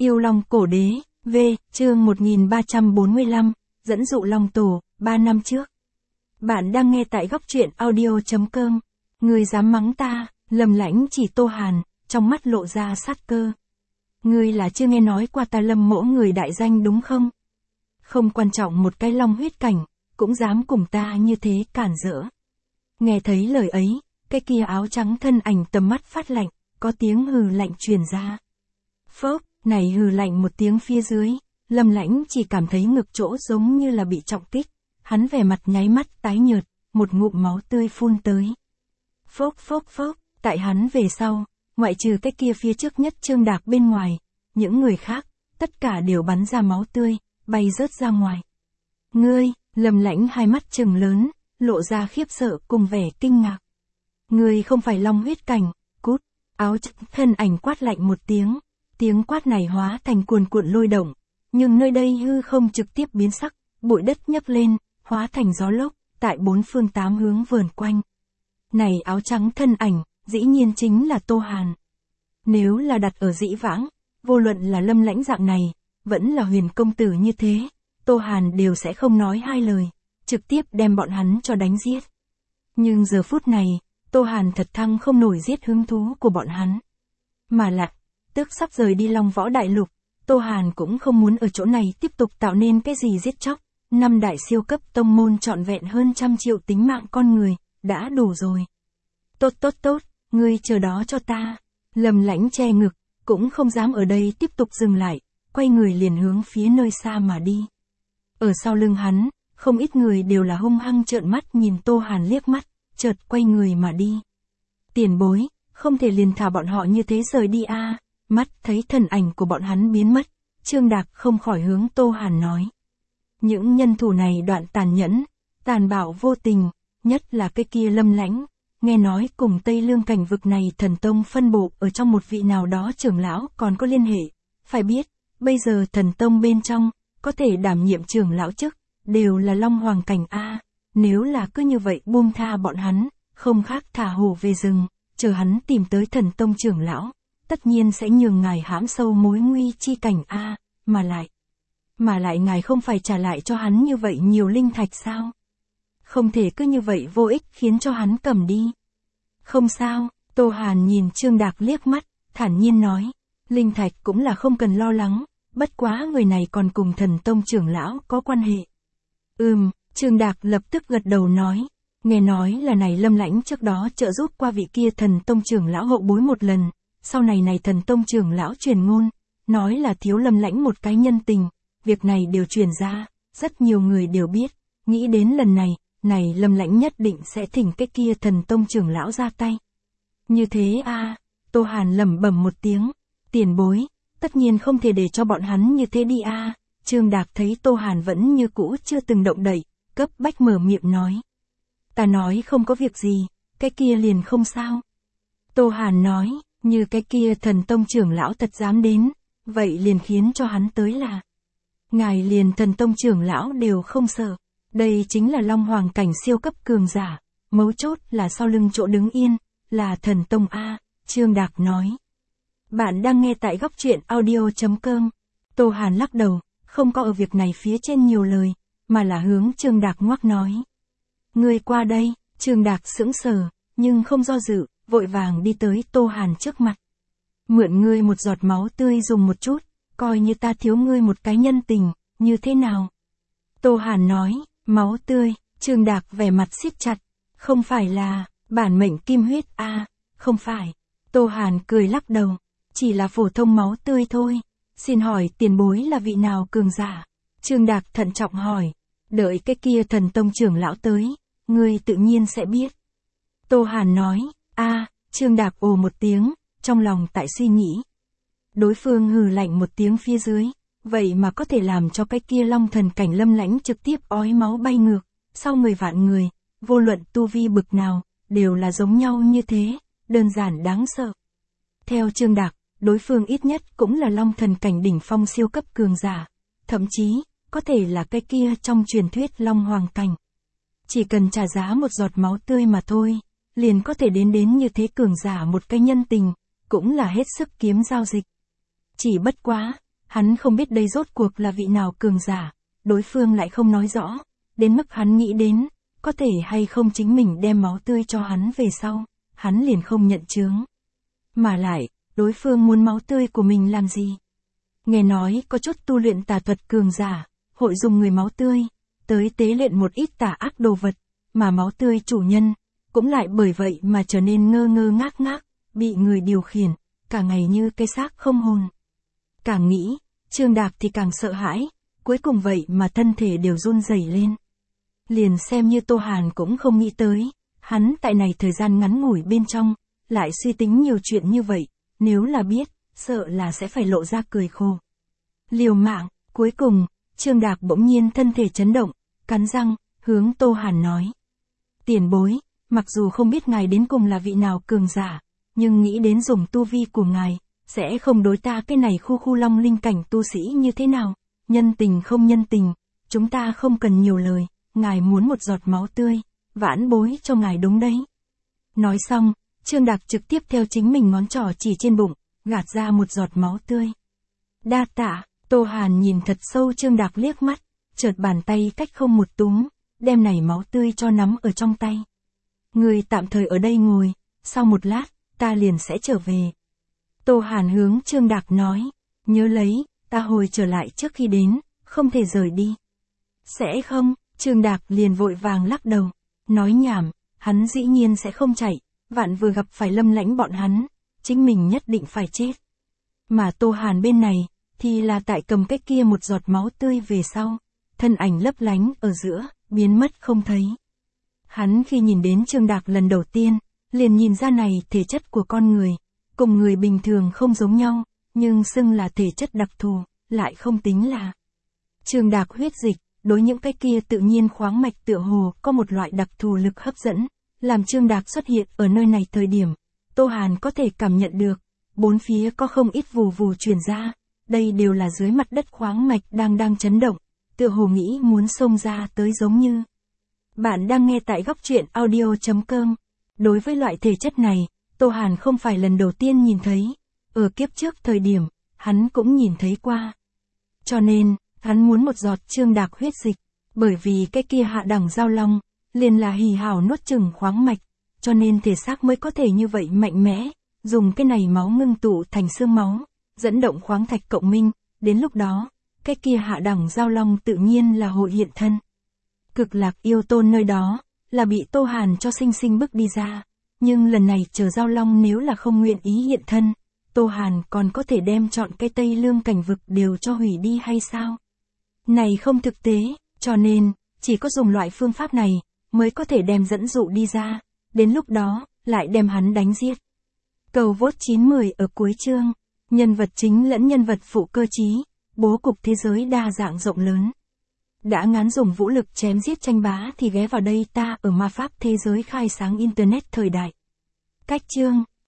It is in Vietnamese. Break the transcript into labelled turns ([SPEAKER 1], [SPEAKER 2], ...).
[SPEAKER 1] Yêu Long Cổ Đế, V, chương 1345, dẫn dụ Long Tổ, 3 năm trước. Bạn đang nghe tại góc truyện audio.com. Ngươi dám mắng ta, Lâm Lãnh chỉ Tô Hàn, trong mắt lộ ra sát cơ. Ngươi là chưa nghe nói qua ta Lâm mỗ người đại danh đúng không? Không quan trọng một cái long huyết cảnh, cũng dám cùng ta như thế cản rỡ. Nghe thấy lời ấy, cái kia áo trắng thân ảnh tầm mắt phát lạnh, có tiếng hừ lạnh truyền ra. Phốc, này hừ lạnh một tiếng phía dưới, Lâm Lãnh chỉ cảm thấy ngực chỗ giống như là bị trọng kích, hắn vẻ mặt nháy mắt tái nhợt, một ngụm máu tươi phun tới. Phốc phốc phốc, tại hắn về sau, ngoại trừ cái kia phía trước nhất Trương Đạc bên ngoài, những người khác, tất cả đều bắn ra máu tươi, bay rớt ra ngoài. Ngươi, Lâm Lãnh hai mắt trừng lớn, lộ ra khiếp sợ cùng vẻ kinh ngạc. Ngươi không phải long huyết cảnh, cút, áo thân ảnh quát lạnh một tiếng quát này hóa thành cuồn cuộn lôi động, nhưng nơi đây hư không trực tiếp biến sắc, bụi đất nhấc lên, hóa thành gió lốc, tại bốn phương tám hướng vờn quanh. Này áo trắng thân ảnh, dĩ nhiên chính là Tô Hàn. Nếu là đặt ở dĩ vãng, vô luận là Lâm Lãnh dạng này, vẫn là Huyền công tử như thế, Tô Hàn đều sẽ không nói hai lời, trực tiếp đem bọn hắn cho đánh giết. Nhưng giờ phút này, Tô Hàn thật thăng không nổi giết hứng thú của bọn hắn. Mà lại, tức sắp rời đi Long Võ Đại Lục, Tô Hàn cũng không muốn ở chỗ này tiếp tục tạo nên cái gì giết chóc. 5 đại siêu cấp tông môn trọn vẹn hơn 100 triệu tính mạng con người, đã đủ rồi. Tốt, ngươi chờ đó cho ta. Lâm Lãnh che ngực, cũng không dám ở đây tiếp tục dừng lại, quay người liền hướng phía nơi xa mà đi. Ở sau lưng hắn, không ít người đều là hung hăng trợn mắt nhìn Tô Hàn liếc mắt, chợt quay người mà đi. Tiền bối, không thể liền thả bọn họ như thế rời đi a. Mắt thấy thân ảnh của bọn hắn biến mất, Trương Đạc không khỏi hướng Tô Hàn nói. Những nhân thủ này đoạn tàn nhẫn, tàn bạo vô tình, nhất là cái kia Lâm Lãnh, nghe nói cùng Tây Lương cảnh vực này thần tông phân bộ ở trong một vị nào đó trưởng lão còn có liên hệ. Phải biết, bây giờ thần tông bên trong, có thể đảm nhiệm trưởng lão chức, đều là Long Hoàng cảnh A. Nếu là cứ như vậy buông tha bọn hắn, không khác thả hổ về rừng, chờ hắn tìm tới thần tông trưởng lão, tất nhiên sẽ nhường ngài hãm sâu mối nguy chi cảnh A, mà lại ngài không phải trả lại cho hắn như vậy nhiều linh thạch sao? Không thể cứ như vậy vô ích khiến cho hắn cầm đi. Không sao, Tô Hàn nhìn Trương Đạc liếc mắt, thản nhiên nói, linh thạch cũng là không cần lo lắng, bất quá người này còn cùng thần tông trưởng lão có quan hệ. Trương Đạc lập tức gật đầu nói, nghe nói là này Lâm Lãnh trước đó trợ giúp qua vị kia thần tông trưởng lão hậu bối một lần, sau này thần tông trưởng lão truyền ngôn, nói là thiếu Lâm Lãnh một cái nhân tình, việc này đều truyền ra, rất nhiều người đều biết, nghĩ đến lần này Lâm Lãnh nhất định sẽ thỉnh cái kia thần tông trưởng lão ra tay. Như thế a. Tô Hàn lẩm bẩm một tiếng, tiền bối, tất nhiên không thể để cho bọn hắn như thế đi a. Trương Đạc thấy Tô Hàn vẫn như cũ chưa từng động đậy, cấp bách mở miệng nói. Ta nói không có việc gì, cái kia liền không sao. Tô Hàn nói, như cái kia thần tông trưởng lão thật dám đến, vậy liền khiến cho hắn tới là. Ngài liền thần tông trưởng lão đều không sợ, đây chính là Long Hoàng cảnh siêu cấp cường giả, mấu chốt là sau lưng chỗ đứng yên, là thần tông A, Trương Đạc nói. Bạn đang nghe tại góc truyện audio.com. Tô Hàn lắc đầu, không có ở việc này phía trên nhiều lời, mà là hướng Trương Đạc ngoắc nói. Ngươi qua đây, Trương Đạc sững sờ, nhưng không do dự, vội vàng đi tới Tô Hàn trước mặt. Mượn ngươi một giọt máu tươi dùng một chút, coi như ta thiếu ngươi một cái nhân tình, như thế nào? Tô Hàn nói, máu tươi, Trương Đạc vẻ mặt siết chặt, không phải là, bản mệnh kim huyết a, không phải. Tô Hàn cười lắc đầu, chỉ là phổ thông máu tươi thôi, xin hỏi tiền bối là vị nào cường giả? Trương Đạc thận trọng hỏi, đợi cái kia thần tông trưởng lão tới, ngươi tự nhiên sẽ biết. Tô Hàn nói, Trương Đạc ồ một tiếng, trong lòng tại suy nghĩ. Đối phương hừ lạnh một tiếng phía dưới, vậy mà có thể làm cho cái kia Long thần cảnh Lâm Lãnh trực tiếp ói máu bay ngược, sau 10 vạn người, vô luận tu vi bực nào, đều là giống nhau như thế, đơn giản đáng sợ. Theo Trương Đạc, đối phương ít nhất cũng là Long thần cảnh đỉnh phong siêu cấp cường giả, thậm chí, có thể là cái kia trong truyền thuyết Long Hoàng cảnh. Chỉ cần trả giá một giọt máu tươi mà thôi, liền có thể đến như thế cường giả một cái nhân tình, cũng là hết sức kiếm giao dịch. Chỉ bất quá, Hắn không biết đây rốt cuộc là vị nào cường giả, đối phương lại không nói rõ, đến mức hắn nghĩ đến, có thể hay không chính mình đem máu tươi cho hắn về sau, hắn liền không nhận chướng. Mà lại, đối phương muốn máu tươi của mình làm gì? Nghe nói có chút tu luyện tà thuật cường giả, hội dùng người máu tươi, tới tế luyện một ít tà ác đồ vật, mà máu tươi chủ nhân, cũng lại bởi vậy mà trở nên ngơ ngơ ngác ngác, bị người điều khiển, cả ngày như cái xác không hồn. Càng nghĩ, Trương Đạc thì càng sợ hãi, cuối cùng vậy mà thân thể đều run rẩy lên. Liền xem như Tô Hàn cũng không nghĩ tới, hắn tại này thời gian ngắn ngủi bên trong, lại suy tính nhiều chuyện như vậy, nếu là biết, sợ là sẽ phải lộ ra cười khổ. Liều mạng, cuối cùng, Trương Đạc bỗng nhiên thân thể chấn động, cắn răng, hướng Tô Hàn nói. Tiền bối, mặc dù không biết ngài đến cùng là vị nào cường giả, nhưng nghĩ đến dùng tu vi của ngài, sẽ không đối ta cái này khu long linh cảnh tu sĩ như thế nào, nhân tình không nhân tình, chúng ta không cần nhiều lời, ngài muốn một giọt máu tươi, vãn bối cho ngài đúng đấy. Nói xong, Trương Đạc trực tiếp theo chính mình ngón trỏ chỉ trên bụng, gạt ra một giọt máu tươi. Đa tạ, Tô Hàn nhìn thật sâu Trương Đạc liếc mắt, chợt bàn tay cách không một túm, đem này máu tươi cho nắm ở trong tay. Người tạm thời ở đây ngồi, sau một lát, ta liền sẽ trở về. Tô Hàn hướng Trương Đạc nói, nhớ lấy, ta hồi trở lại trước khi đến, không thể rời đi. Sẽ không, Trương Đạc liền vội vàng lắc đầu, nói nhảm, hắn dĩ nhiên sẽ không chạy, vạn vừa gặp phải Lâm Lãnh bọn hắn, chính mình nhất định phải chết. Mà Tô Hàn bên này, thì là tại cầm cái kia một giọt máu tươi về sau, thân ảnh lấp lánh ở giữa, biến mất không thấy. Hắn khi nhìn đến Trương Đạc lần đầu tiên, liền nhìn ra này thể chất của con người, cùng người bình thường không giống nhau, nhưng xưng là thể chất đặc thù, lại không tính là. Trương Đạc huyết dịch, đối những cái kia tự nhiên khoáng mạch tựa hồ có một loại đặc thù lực hấp dẫn, làm Trương Đạc xuất hiện ở nơi này thời điểm, Tô Hàn có thể cảm nhận được, bốn phía có không ít vù vù truyền ra, đây đều là dưới mặt đất khoáng mạch đang chấn động, tựa hồ nghĩ muốn xông ra tới giống như. Bạn đang nghe tại góc truyện audio.com. Đối với loại thể chất này, Tô Hàn không phải lần đầu tiên nhìn thấy, ở kiếp trước thời điểm, hắn cũng nhìn thấy qua. Cho nên, hắn muốn một giọt Trương Đạc huyết dịch, bởi vì cái kia hạ đẳng giao long, liền là hì hào nuốt chửng khoáng mạch, cho nên thể xác mới có thể như vậy mạnh mẽ, dùng cái này máu ngưng tụ thành xương máu, dẫn động khoáng thạch cộng minh, đến lúc đó, cái kia hạ đẳng giao long tự nhiên là hội hiện thân. Cực Lạc Yêu Tôn nơi đó, là bị Tô Hàn cho sinh sinh bức đi ra, nhưng lần này chờ giao long nếu là không nguyện ý hiện thân, Tô Hàn còn có thể đem chọn cái Tây Lương cảnh vực đều cho hủy đi hay sao? Này không thực tế, cho nên, chỉ có dùng loại phương pháp này, mới có thể đem dẫn dụ đi ra, đến lúc đó, lại đem hắn đánh giết. Cầu vote 910 ở cuối chương, nhân vật chính lẫn nhân vật phụ cơ trí, bố cục thế giới đa dạng rộng lớn. Đã ngán dùng vũ lực chém giết tranh bá thì ghé vào đây ta ở ma pháp thế giới khai sáng Internet thời đại. Cách chương